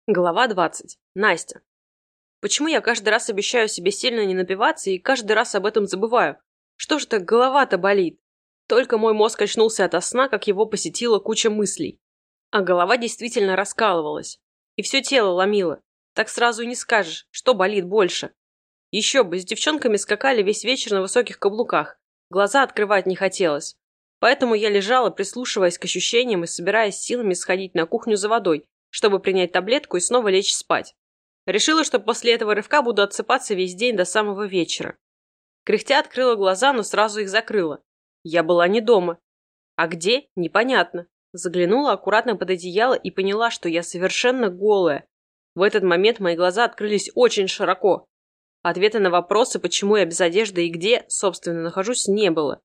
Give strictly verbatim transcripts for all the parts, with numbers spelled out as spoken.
Глава двадцать. Настя. Почему я каждый раз обещаю себе сильно не напиваться и каждый раз об этом забываю? Что же так голова-то болит? Только мой мозг очнулся ото сна, как его посетила куча мыслей. А голова действительно раскалывалась. И все тело ломило. Так сразу и не скажешь, что болит больше. Еще бы, с девчонками скакали весь вечер на высоких каблуках. Глаза открывать не хотелось. Поэтому я лежала, прислушиваясь к ощущениям и собираясь силами сходить на кухню за водой, чтобы принять таблетку и снова лечь спать. Решила, что после этого рывка буду отсыпаться весь день до самого вечера. Кряхтя открыла глаза, но сразу их закрыла. Я была не дома. А где? Непонятно. Заглянула аккуратно под одеяло и поняла, что я совершенно голая. В этот момент мои глаза открылись очень широко. Ответа на вопросы, почему я без одежды и где, собственно, нахожусь, не было.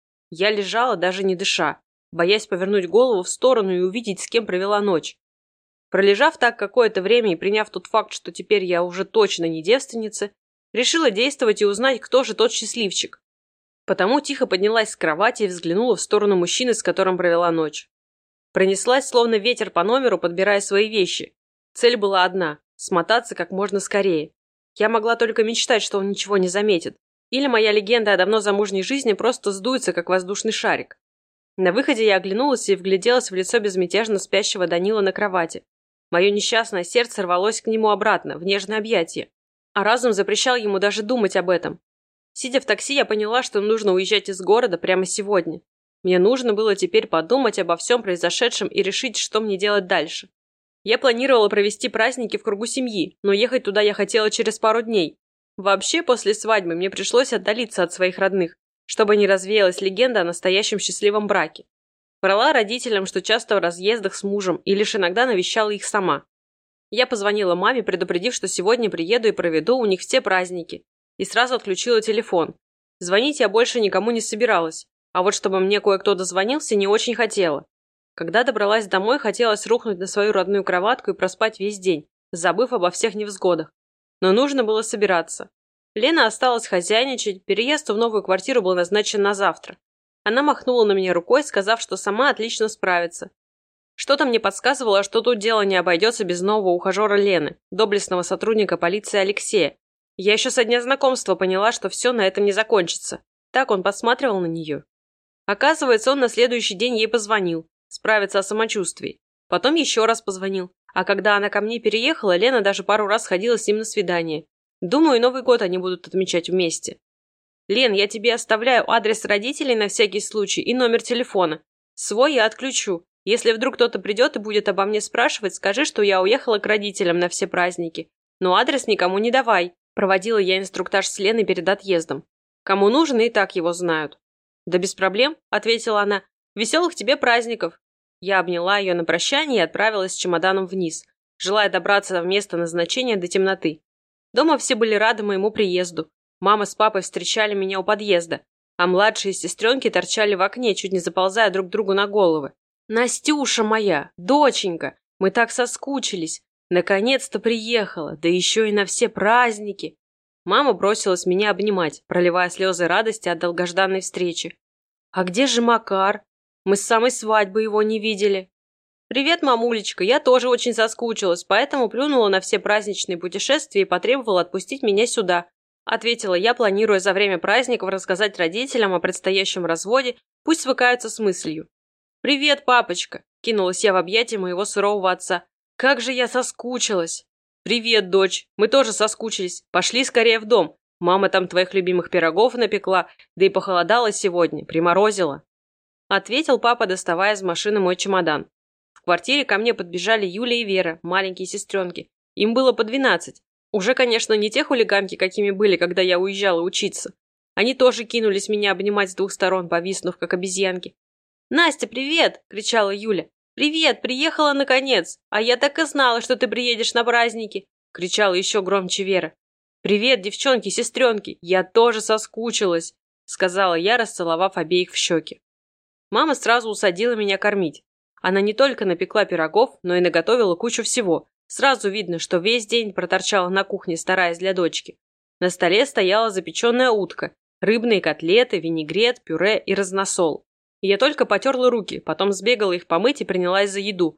Я лежала, даже не дыша, боясь повернуть голову в сторону и увидеть, с кем провела ночь. Пролежав так какое-то время и приняв тот факт, что теперь я уже точно не девственница, решила действовать и узнать, кто же тот счастливчик. Потому тихо поднялась с кровати и взглянула в сторону мужчины, с которым провела ночь. Пронеслась, словно ветер по номеру, подбирая свои вещи. Цель была одна – смотаться как можно скорее. Я могла только мечтать, что он ничего не заметит. Или моя легенда о давно замужней жизни просто сдуется, как воздушный шарик. На выходе я оглянулась и вгляделась в лицо безмятежно спящего Данила на кровати. Мое несчастное сердце рвалось к нему обратно, в нежное объятие. А разум запрещал ему даже думать об этом. Сидя в такси, я поняла, что нужно уезжать из города прямо сегодня. Мне нужно было теперь подумать обо всем произошедшем и решить, что мне делать дальше. Я планировала провести праздники в кругу семьи, но ехать туда я хотела через пару дней. Вообще, после свадьбы мне пришлось отдалиться от своих родных, чтобы не развеялась легенда о настоящем счастливом браке. Врала родителям, что часто в разъездах с мужем и лишь иногда навещала их сама. Я позвонила маме, предупредив, что сегодня приеду и проведу у них все праздники, и сразу отключила телефон. Звонить я больше никому не собиралась, а вот чтобы мне кое-кто дозвонился, не очень хотела. Когда добралась домой, хотелось рухнуть на свою родную кроватку и проспать весь день, забыв обо всех невзгодах. Но нужно было собираться. Лена осталась хозяйничать, переезд в новую квартиру был назначен на завтра. Она махнула на меня рукой, сказав, что сама отлично справится. Что-то мне подсказывало, что тут дело не обойдется без нового ухажера Лены, доблестного сотрудника полиции Алексея. Я еще со дня знакомства поняла, что все на этом не закончится. Так он посматривал на нее. Оказывается, он на следующий день ей позвонил, справиться о самочувствии. Потом еще раз позвонил. А когда она ко мне переехала, Лена даже пару раз ходила с ним на свидание. Думаю, Новый год они будут отмечать вместе. Лен, я тебе оставляю адрес родителей на всякий случай и номер телефона. Свой я отключу. Если вдруг кто-то придет и будет обо мне спрашивать, скажи, что я уехала к родителям на все праздники. Но адрес никому не давай. Проводила я инструктаж с Леной перед отъездом. Кому нужен, и так его знают. Да без проблем, ответила она. Веселых тебе праздников. Я обняла ее на прощание и отправилась с чемоданом вниз, желая добраться в место назначения до темноты. Дома все были рады моему приезду. Мама с папой встречали меня у подъезда, а младшие сестренки торчали в окне, чуть не заползая друг другу на головы. «Настюша моя, доченька, мы так соскучились. Наконец-то приехала, да еще и на все праздники». Мама бросилась меня обнимать, проливая слезы радости от долгожданной встречи. «А где же Макар? Мы с самой свадьбы его не видели». «Привет, мамулечка, я тоже очень соскучилась, поэтому плюнула на все праздничные путешествия и потребовала отпустить меня сюда», ответила я, планируя за время праздников рассказать родителям о предстоящем разводе, пусть свыкаются с мыслью. «Привет, папочка!» – кинулась я в объятия моего сурового отца. «Как же я соскучилась!» «Привет, дочь! Мы тоже соскучились. Пошли скорее в дом. Мама там твоих любимых пирогов напекла, да и похолодало сегодня, приморозила», – ответил папа, доставая из машины мой чемодан. В квартире ко мне подбежали Юля и Вера, маленькие сестренки. Им было по двенадцать. Уже, конечно, не те хулиганки, какими были, когда я уезжала учиться. Они тоже кинулись меня обнимать с двух сторон, повиснув, как обезьянки. «Настя, привет!» – кричала Юля. «Привет! Приехала наконец! А я так и знала, что ты приедешь на праздники!» – кричала еще громче Вера. «Привет, девчонки, сестренки! Я тоже соскучилась!» – сказала я, расцеловав обеих в щеки. Мама сразу усадила меня кормить. Она не только напекла пирогов, но и наготовила кучу всего. Сразу видно, что весь день проторчала на кухне, стараясь для дочки. На столе стояла запеченная утка, рыбные котлеты, винегрет, пюре и разносол. И я только потерла руки, потом сбегала их помыть и принялась за еду.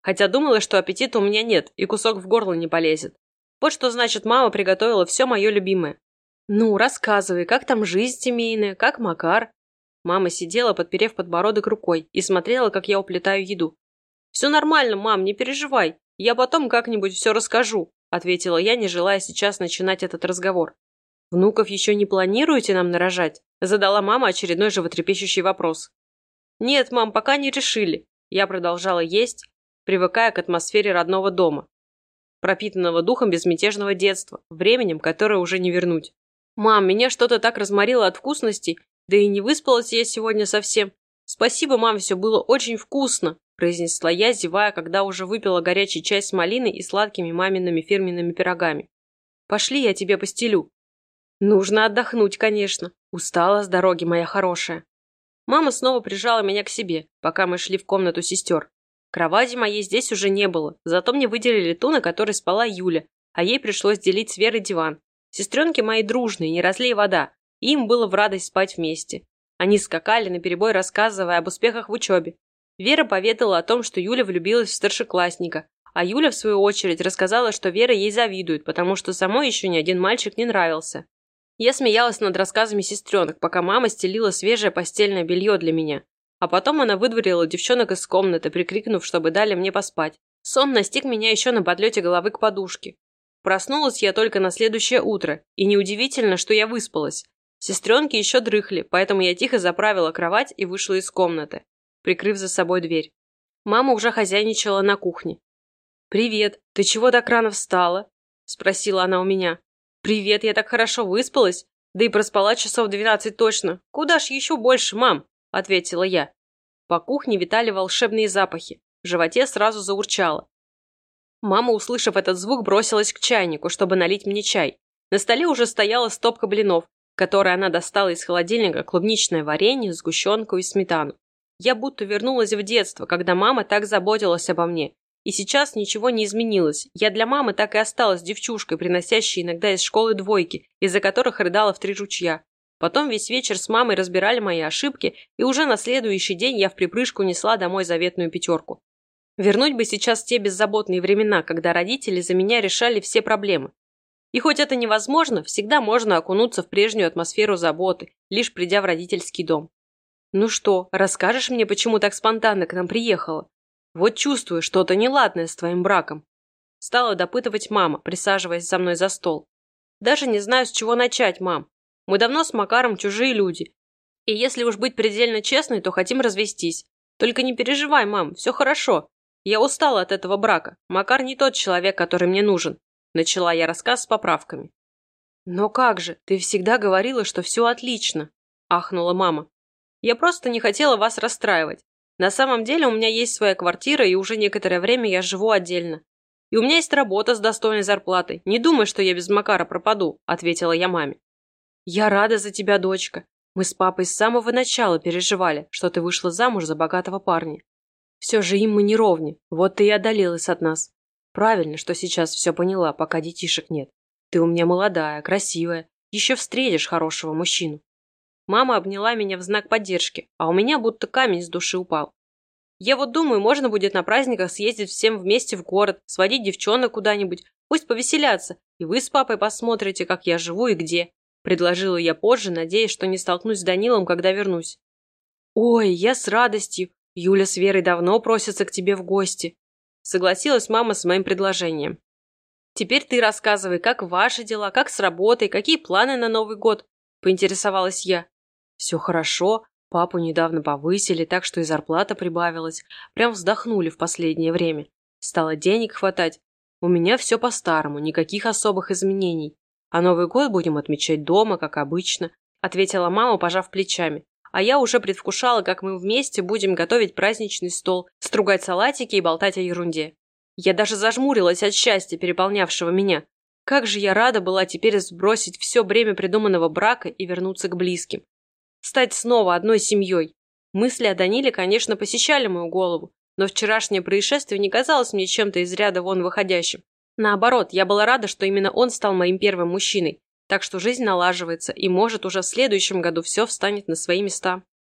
Хотя думала, что аппетита у меня нет, и кусок в горло не полезет. Вот что значит, мама приготовила все мое любимое. «Ну, рассказывай, как там жизнь семейная, как Макар?» Мама сидела, подперев подбородок рукой, и смотрела, как я уплетаю еду. «Все нормально, мам, не переживай. Я потом как-нибудь все расскажу», — ответила я, не желая сейчас начинать этот разговор. «Внуков еще не планируете нам нарожать?» — задала мама очередной животрепещущий вопрос. «Нет, мам, пока не решили». Я продолжала есть, привыкая к атмосфере родного дома, пропитанного духом безмятежного детства, временем, которое уже не вернуть. «Мам, меня что-то так разморило от вкусностей, да и не выспалась я сегодня совсем. Спасибо, мам, все было очень вкусно», – произнесла я, зевая, когда уже выпила горячий чай с малиной и сладкими мамиными фирменными пирогами. «Пошли, я тебе постелю». «Нужно отдохнуть, конечно. Устала с дороги, моя хорошая». Мама снова прижала меня к себе, пока мы шли в комнату сестер. Кровати моей здесь уже не было, зато мне выделили ту, на которой спала Юля, а ей пришлось делить с Верой диван. Сестренки мои дружные, не разлей вода, и им было в радость спать вместе. Они скакали, наперебой рассказывая об успехах в учебе. Вера поведала о том, что Юля влюбилась в старшеклассника, а Юля, в свою очередь, рассказала, что Вера ей завидует, потому что самой еще ни один мальчик не нравился. Я смеялась над рассказами сестренок, пока мама стелила свежее постельное белье для меня. А потом она выдворила девчонок из комнаты, прикрикнув, чтобы дали мне поспать. Сон настиг меня еще на подлете головы к подушке. Проснулась я только на следующее утро, и неудивительно, что я выспалась. Сестренки еще дрыхли, поэтому я тихо заправила кровать и вышла из комнаты, прикрыв за собой дверь. Мама уже хозяйничала на кухне. «Привет, ты чего так рано встала?» – спросила она у меня. «Привет, я так хорошо выспалась, да и проспала часов двенадцать точно. Куда ж еще больше, мам?» – ответила я. По кухне витали волшебные запахи, в животе сразу заурчало. Мама, услышав этот звук, бросилась к чайнику, чтобы налить мне чай. На столе уже стояла стопка блинов, в которой она достала из холодильника клубничное варенье, сгущенку и сметану. Я будто вернулась в детство, когда мама так заботилась обо мне. И сейчас ничего не изменилось. Я для мамы так и осталась девчушкой, приносящей иногда из школы двойки, из-за которых рыдала в три ручья. Потом весь вечер с мамой разбирали мои ошибки, и уже на следующий день я вприпрыжку несла домой заветную пятерку. Вернуть бы сейчас те беззаботные времена, когда родители за меня решали все проблемы. И хоть это невозможно, всегда можно окунуться в прежнюю атмосферу заботы, лишь придя в родительский дом. «Ну что, расскажешь мне, почему так спонтанно к нам приехала? Вот чувствую, что-то неладное с твоим браком». Стала допытывать мама, присаживаясь за мной за стол. «Даже не знаю, с чего начать, мам. Мы давно с Макаром чужие люди. И если уж быть предельно честной, то хотим развестись. Только не переживай, мам, все хорошо. Я устала от этого брака. Макар не тот человек, который мне нужен». Начала я рассказ с поправками. «Но как же, ты всегда говорила, что все отлично», – ахнула мама. «Я просто не хотела вас расстраивать. На самом деле у меня есть своя квартира, и уже некоторое время я живу отдельно. И у меня есть работа с достойной зарплатой. Не думай, что я без Макара пропаду», – ответила я маме. «Я рада за тебя, дочка. Мы с папой с самого начала переживали, что ты вышла замуж за богатого парня. Все же им мы не ровни, вот ты и одолелась от нас. Правильно, что сейчас все поняла, пока детишек нет. Ты у меня молодая, красивая, еще встретишь хорошего мужчину». Мама обняла меня в знак поддержки, а у меня будто камень с души упал. «Я вот думаю, можно будет на праздниках съездить всем вместе в город, сводить девчонок куда-нибудь, пусть повеселятся, и вы с папой посмотрите, как я живу и где», предложила я позже, надеясь, что не столкнусь с Данилом, когда вернусь. «Ой, я с радостью. Юля с Верой давно просятся к тебе в гости», согласилась мама с моим предложением. «Теперь ты рассказывай, как ваши дела, как с работой, какие планы на Новый год?» поинтересовалась я. «Все хорошо. Папу недавно повысили, так что и зарплата прибавилась. Прям вздохнули в последнее время. Стало денег хватать. У меня все по-старому, никаких особых изменений. А Новый год будем отмечать дома, как обычно», ответила мама, пожав плечами. А я уже предвкушала, как мы вместе будем готовить праздничный стол, стругать салатики и болтать о ерунде. Я даже зажмурилась от счастья, переполнявшего меня. Как же я рада была теперь сбросить все бремя придуманного брака и вернуться к близким. Стать снова одной семьей. Мысли о Даниле, конечно, посещали мою голову, но вчерашнее происшествие не казалось мне чем-то из ряда вон выходящим. Наоборот, я была рада, что именно он стал моим первым мужчиной, так что жизнь налаживается, и, может, уже в следующем году все встанет на свои места.